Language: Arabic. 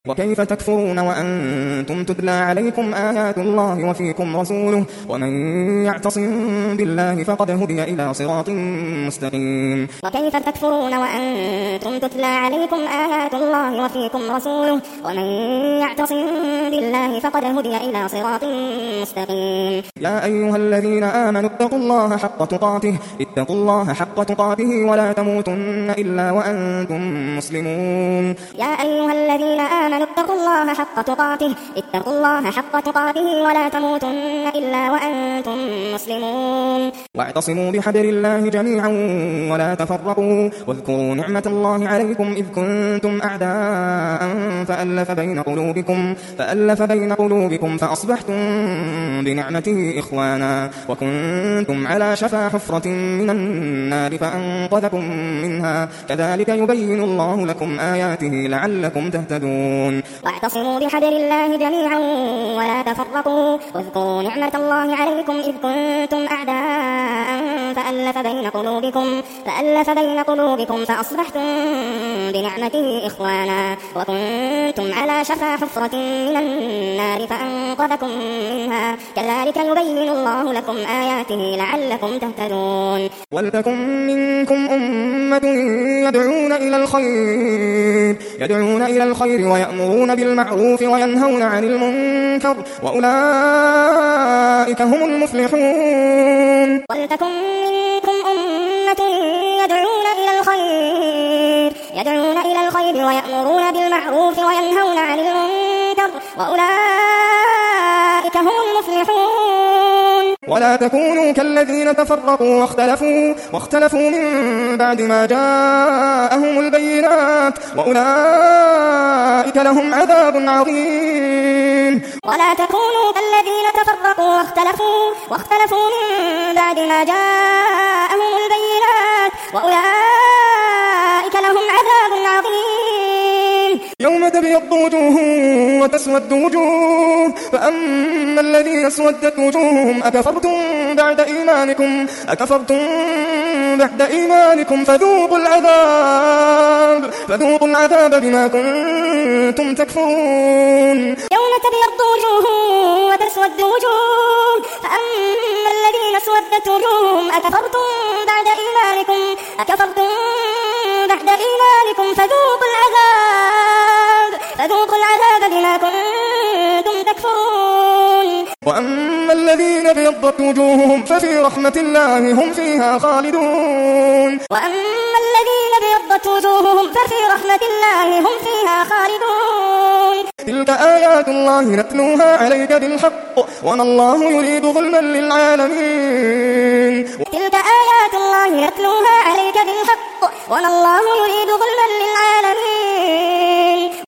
وكيف تكفرون وأنتم تتلى عليكم آيات الله وفيكم رسوله ومن يعتصم بالله فقد هدي إلى صراط مستقيم. وكيف تكفرون وأنتم تتلى عليكم آيات الله وفيكم رسوله ومن يعتصم بالله فقد هدي إلى صراط مستقيم. يا أيها الذين آمنوا اتقوا الله حق تقاته ولا تموتن إلا وأنتم مسلمون. يا أيها الذين آمنوا اتقوا الله حق تقاته ولا تموتن إلا وأنتم مسلمون. واعتصموا بحبل الله جميعا ولا تفرقوا واذكروا نعمة الله عليكم إذ كنتم أعداء فألف بين قلوبكم فأصبحتم بنعمته إخوانا وكنتم على شفا حفرة من النار فأنقذكم منها كذلك يبين الله لكم آياته لعلكم تهتدون. واعتصموا بحبل الله جميعا ولا تفرقوا واذكروا نعمة الله عليكم إذ كنتم أعداء فألف بين قلوبكم فأصبحتم بنعمته إخوانا وكنتم على شفا حفرة من النار فأنقذكم منها كذلك يبين الله لكم آياته لعلكم تهتدون. ولتكن منكم أمة يدعون إلى الخير ويأمرون بالمعروف وينهون عن المنكر وأولئك هم المفلحون. ولتكن منكم أمة يدعون إلى الخير ويأمرون بالمعروف وينهون عن المنكر وأولئك هم المفلحون. ولا تكونوا كالذين تفرقوا واختلفوا من بعد ما جاءهم البينات وأولئك لهم عذاب عظيم. ولا تكونوا كالذين تفرقوا واختلفوا من بعد ما جاءهم البينات وأولئك لهم عذاب عظيم. يوم تبيض وجوه وتسود وجوه فأما الذين اسودت وجوههم أكفرتم بعد إيمانكم فذوقوا العذاب بما كنتم تكفرون. يوم تبيض وجوه وتسود وجوه فأما الذين اسودت وجوههم أكفرتم بعد إيمانكم فذوقوا العذاب بما كنتم تكفرون. وأما الذين ابيضت وجوههم ففي رحمة الله هم فيها خالدون. تلك آيات الله نتلوها عليك بالحق وما الله يريد ظلما للعالمين.